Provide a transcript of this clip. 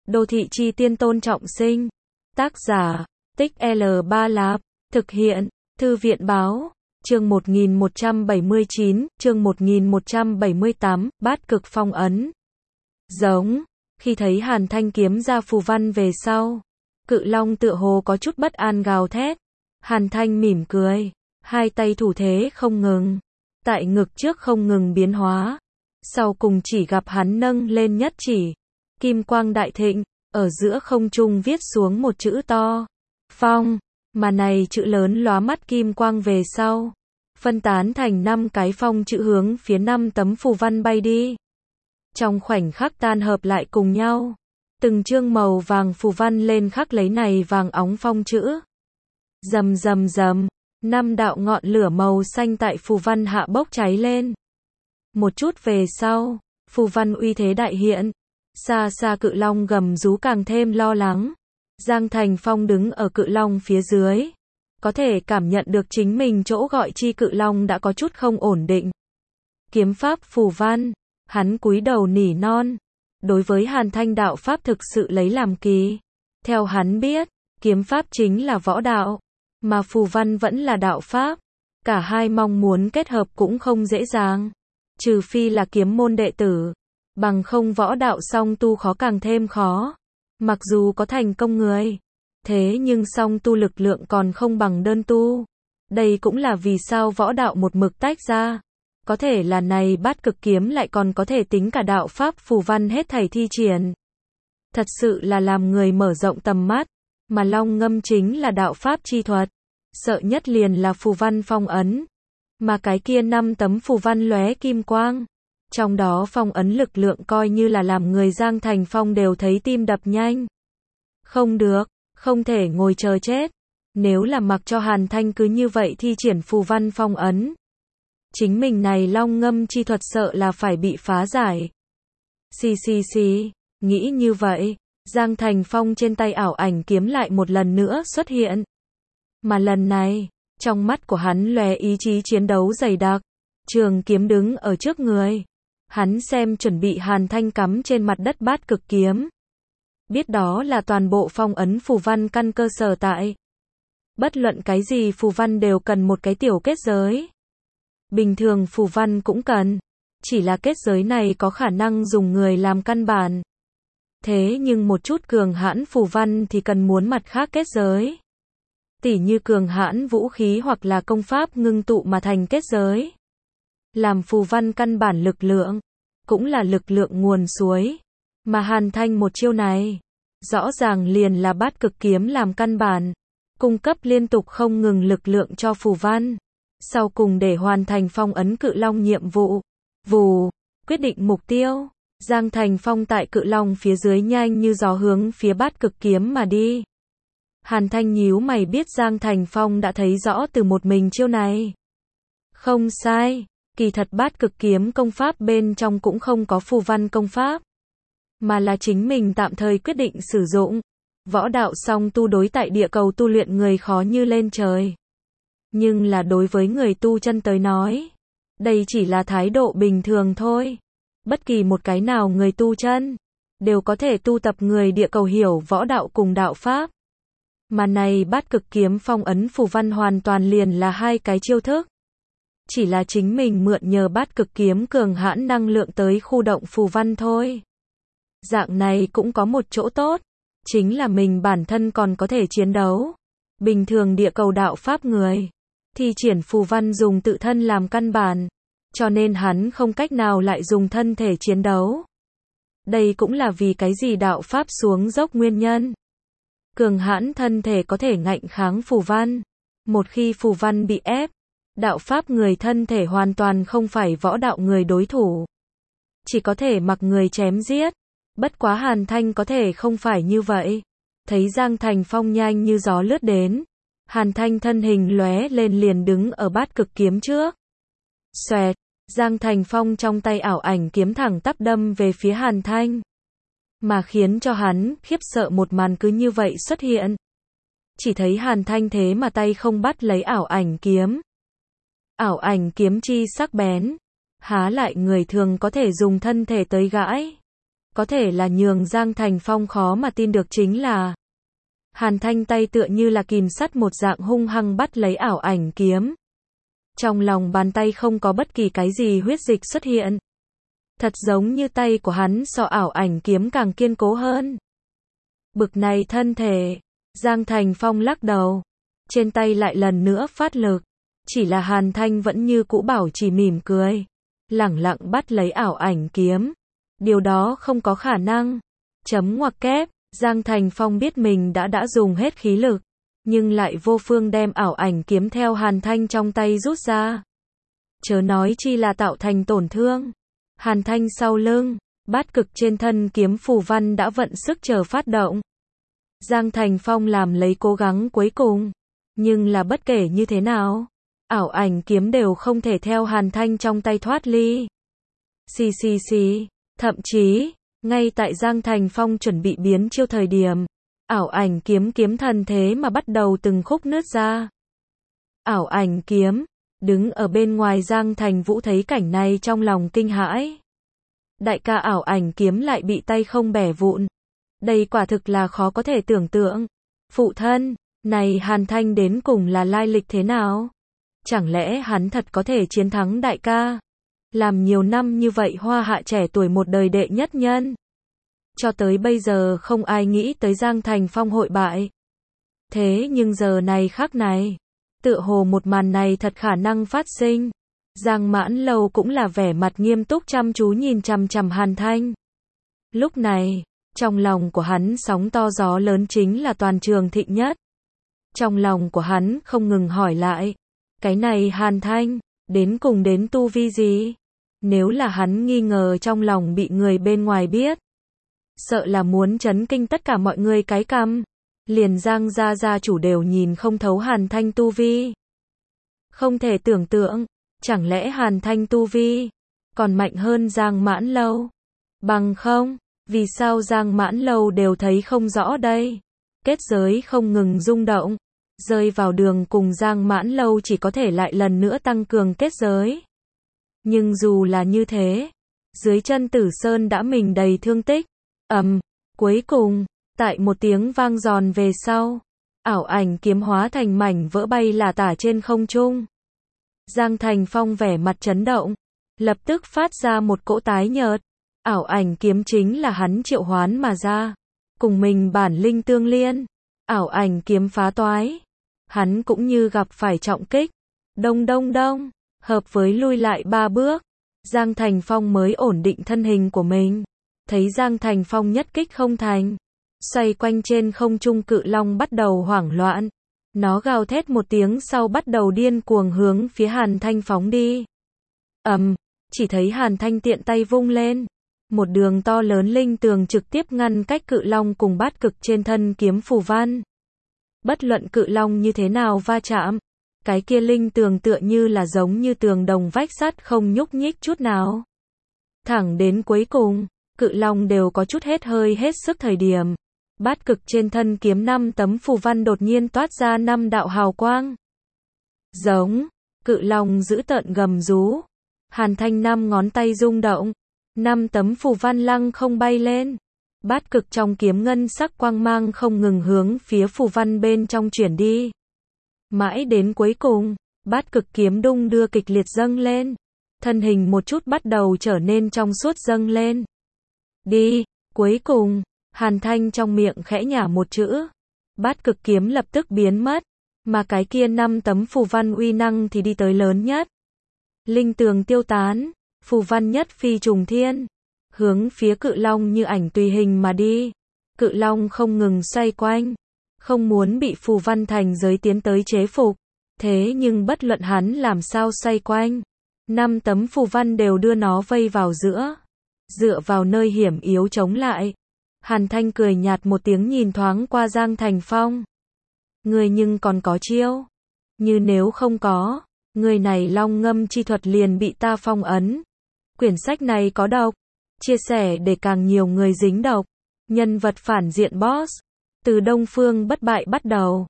Đô thị chi tiên Tôn Trọng Sinh. Tác giả, Tích L3 Lạp. Thực hiện, Thư viện báo. Chương 1179, chương 1178, Bát Cực Phong Ấn. Giống, khi thấy Hàn Thanh kiếm ra phù văn về sau, Cự Long tựa hồ có chút bất an gào thét. Hàn Thanh mỉm cười, hai tay thủ thế không ngừng, tại ngực trước không ngừng biến hóa. Sau cùng chỉ gặp hắn nâng lên nhất chỉ, kim quang đại thịnh, ở giữa không trung viết xuống một chữ to, Phong, mà này chữ lớn lóa mắt kim quang về sau, phân tán thành 5 cái phong chữ hướng phía 5 tấm phù văn bay đi. Trong khoảnh khắc tan hợp lại cùng nhau, từng chương màu vàng phù văn lên khắc lấy này vàng óng phong chữ. Rầm rầm rầm, 5 đạo ngọn lửa màu xanh tại phù văn hạ bốc cháy lên. Một chút về sau, phù văn uy thế đại hiện, xa xa Cự Long gầm rú càng thêm lo lắng. Giang Thành Phong đứng ở Cự Long phía dưới, có thể cảm nhận được chính mình chỗ gọi chi Cự Long đã có chút không ổn định. Kiếm pháp phù văn, hắn cúi đầu nỉ non. Đối với Hàn Thanh đạo pháp thực sự lấy làm kỳ. Theo hắn biết, kiếm pháp chính là võ đạo, mà phù văn vẫn là đạo pháp. Cả hai mong muốn kết hợp cũng không dễ dàng, trừ phi là kiếm môn đệ tử, bằng không võ đạo song tu khó càng thêm khó. Mặc dù có thành công người, thế nhưng song tu lực lượng còn không bằng đơn tu. Đây cũng là vì sao võ đạo một mực tách ra. Có thể là này Bát Cực kiếm lại còn có thể tính cả đạo pháp phù văn hết thảy thi triển. Thật sự là làm người mở rộng tầm mắt, mà Long Ngâm chính là đạo pháp chi thuật. Sợ nhất liền là phù văn phong ấn, mà cái kia 5 tấm phù văn lóe kim quang. Trong đó phong ấn lực lượng coi như là làm người Giang Thành Phong đều thấy tim đập nhanh. Không được, không thể ngồi chờ chết. Nếu là mặc cho Hàn Thanh cứ như vậy thi triển phù văn phong ấn, chính mình này Long Ngâm chi thuật sợ là phải bị phá giải. Xì, nghĩ như vậy, Giang Thành Phong trên tay ảo ảnh kiếm lại một lần nữa xuất hiện. Mà lần này, trong mắt của hắn lóe ý chí chiến đấu dày đặc, trường kiếm đứng ở trước người. Hắn xem chuẩn bị Hàn Thanh cắm trên mặt đất Bát Cực kiếm. Biết đó là toàn bộ phong ấn phù văn căn cơ sở tại. Bất luận cái gì phù văn đều cần một cái tiểu kết giới. Bình thường phù văn cũng cần, chỉ là kết giới này có khả năng dùng người làm căn bản. Thế nhưng một chút cường hãn phù văn thì cần muốn mặt khác kết giới. Tỉ như cường hãn vũ khí hoặc là công pháp ngưng tụ mà thành kết giới. Làm phù văn căn bản lực lượng, cũng là lực lượng nguồn suối. Mà Hàn Thanh một chiêu này, rõ ràng liền là Bát Cực kiếm làm căn bản, cung cấp liên tục không ngừng lực lượng cho phù văn. Sau cùng để hoàn thành phong ấn Cự Long nhiệm vụ. Vù, quyết định mục tiêu. Giang Thành Phong tại Cự Long phía dưới nhanh như gió hướng phía Bát Cực kiếm mà đi. Hàn Thanh nhíu mày biết Giang Thành Phong đã thấy rõ từ một mình chiêu này. Không sai, kỳ thật Bát Cực kiếm công pháp bên trong cũng không có phù văn công pháp, mà là chính mình tạm thời quyết định sử dụng. Võ đạo song tu đối tại địa cầu tu luyện người khó như lên trời. Nhưng là đối với người tu chân tới nói, đây chỉ là thái độ bình thường thôi. Bất kỳ một cái nào người tu chân, đều có thể tu tập người địa cầu hiểu võ đạo cùng đạo pháp. Mà này Bát Cực kiếm phong ấn phù văn hoàn toàn liền là hai cái chiêu thức. Chỉ là chính mình mượn nhờ Bát Cực kiếm cường hãn năng lượng tới khu động phù văn thôi. Dạng này cũng có một chỗ tốt, chính là mình bản thân còn có thể chiến đấu. Bình thường địa cầu đạo pháp người, thi triển phù văn dùng tự thân làm căn bản, cho nên hắn không cách nào lại dùng thân thể chiến đấu. Đây cũng là vì cái gì đạo pháp xuống dốc nguyên nhân. Cường hãn thân thể có thể ngạnh kháng phù văn. Một khi phù văn bị ép, đạo pháp người thân thể hoàn toàn không phải võ đạo người đối thủ. Chỉ có thể mặc người chém giết. Bất quá Hàn Thanh có thể không phải như vậy. Thấy Giang Thành Phong nhanh như gió lướt đến, Hàn Thanh thân hình lóe lên liền đứng ở Bát Cực kiếm trước. Xoẹt, Giang Thành Phong trong tay ảo ảnh kiếm thẳng tắp đâm về phía Hàn Thanh. Mà khiến cho hắn khiếp sợ một màn cứ như vậy xuất hiện. Chỉ thấy Hàn Thanh thế mà tay không bắt lấy ảo ảnh kiếm. Ảo ảnh kiếm chi sắc bén, há lại người thường có thể dùng thân thể tới gãi. Có thể là nhường Giang Thành Phong khó mà tin được chính là Hàn Thanh tay tựa như là kìm sắt một dạng hung hăng bắt lấy ảo ảnh kiếm. Trong lòng bàn tay không có bất kỳ cái gì huyết dịch xuất hiện. Thật giống như tay của hắn so ảo ảnh kiếm càng kiên cố hơn. Bực này thân thể, Giang Thành Phong lắc đầu. Trên tay lại lần nữa phát lực. Chỉ là Hàn Thanh vẫn như cũ bảo trì mỉm cười. Lẳng lặng bắt lấy ảo ảnh kiếm. Điều đó không có khả năng. Chấm ngoặc kép, Giang Thành Phong biết mình đã dùng hết khí lực. Nhưng lại vô phương đem ảo ảnh kiếm theo Hàn Thanh trong tay rút ra. Chớ nói chi là tạo thành tổn thương. Hàn Thanh sau lưng, bát cực trên thân kiếm phù văn đã vận sức chờ phát động. Giang Thành Phong làm lấy cố gắng cuối cùng. Nhưng là bất kể như thế nào, ảo ảnh kiếm đều không thể theo Hàn Thanh trong tay thoát ly. Xì. Thậm chí, ngay tại Giang Thành Phong chuẩn bị biến chiêu thời điểm, ảo ảnh kiếm thần thế mà bắt đầu từng khúc nứt ra. Ảo ảnh kiếm, đứng ở bên ngoài Giang Thành Vũ thấy cảnh này trong lòng kinh hãi. Đại ca ảo ảnh kiếm lại bị tay không bẻ vụn. Đây quả thực là khó có thể tưởng tượng. Phụ thân, này Hàn Thanh đến cùng là lai lịch thế nào? Chẳng lẽ hắn thật có thể chiến thắng đại ca? Làm nhiều năm như vậy hoa hạ trẻ tuổi một đời đệ nhất nhân. Cho tới bây giờ không ai nghĩ tới Giang Thành Phong hội bại. Thế nhưng giờ này khắc này, tựa hồ một màn này thật khả năng phát sinh. Giang Mãn Lâu cũng là vẻ mặt nghiêm túc chăm chú nhìn chằm chằm Hàn Thanh. Lúc này, trong lòng của hắn sóng to gió lớn chính là toàn trường thịnh nhất. Trong lòng của hắn không ngừng hỏi lại, cái này Hàn Thanh, đến cùng đến tu vi gì? Nếu là hắn nghi ngờ trong lòng bị người bên ngoài biết, sợ là muốn chấn kinh tất cả mọi người cái cằm. Liền Giang gia chủ đều nhìn không thấu Hàn Thanh tu vi. Không thể tưởng tượng, chẳng lẽ Hàn Thanh tu vi còn mạnh hơn Giang Mãn Lâu? Bằng không, vì sao Giang Mãn Lâu đều thấy không rõ đây? Kết giới không ngừng rung động, rơi vào đường cùng Giang Mãn Lâu chỉ có thể lại lần nữa tăng cường kết giới. Nhưng dù là như thế, dưới chân Tử Sơn đã mình đầy thương tích. Cuối cùng, tại một tiếng vang giòn về sau, ảo ảnh kiếm hóa thành mảnh vỡ bay lả tả trên không trung. Giang Thành Phong vẻ mặt chấn động, lập tức phát ra một cỗ tái nhợt. Ảo ảnh kiếm chính là hắn triệu hoán mà ra, cùng mình bản linh tương liên. Ảo ảnh kiếm phá toái, hắn cũng như gặp phải trọng kích. Đông, hợp với lui lại 3 bước, Giang Thành Phong mới ổn định thân hình của mình. Thấy Giang Thành Phong nhất kích không thành, xoay quanh trên không trung cự long bắt đầu hoảng loạn. Nó gào thét một tiếng sau bắt đầu điên cuồng hướng phía Hàn Thanh phóng đi. Chỉ thấy Hàn Thanh tiện tay vung lên, một đường to lớn linh tường trực tiếp ngăn cách cự long cùng bát cực trên thân kiếm phù văn. Bất luận cự long như thế nào va chạm, cái kia linh tường tựa như là giống như tường đồng vách sắt không nhúc nhích chút nào. Thẳng đến cuối cùng, cự long đều có chút hết hơi hết sức thời điểm. Bát cực trên thân kiếm 5 tấm phù văn đột nhiên toát ra 5 đạo hào quang. Giống, cự long giữ tợn gầm rú. Hàn Thanh 5 ngón tay rung động, 5 tấm phù văn lăng không bay lên. Bát cực trong kiếm ngân sắc quang mang không ngừng hướng phía phù văn bên trong chuyển đi. Mãi đến cuối cùng, bát cực kiếm đung đưa kịch liệt dâng lên. Thân hình một chút bắt đầu trở nên trong suốt dâng lên. Đi, cuối cùng, Hàn Thanh trong miệng khẽ nhả một chữ. Bát cực kiếm lập tức biến mất, mà cái kia 5 tấm phù văn uy năng thì đi tới lớn nhất. Linh tường tiêu tán, phù văn nhất phi trùng thiên, hướng phía cự long như ảnh tùy hình mà đi. Cự long không ngừng xoay quanh, không muốn bị phù văn thành giới tiến tới chế phục. Thế nhưng bất luận hắn làm sao xoay quanh, 5 tấm phù văn đều đưa nó vây vào giữa. Dựa vào nơi hiểm yếu chống lại. Hàn Thanh cười nhạt một tiếng nhìn thoáng qua Giang Thành Phong. Người nhưng còn có chiêu. Như nếu không có, người này long ngâm chi thuật liền bị ta phong ấn. Quyển sách này có độc. Chia sẻ để càng nhiều người dính độc. Nhân vật phản diện boss. Từ Đông Phương bất bại bắt đầu.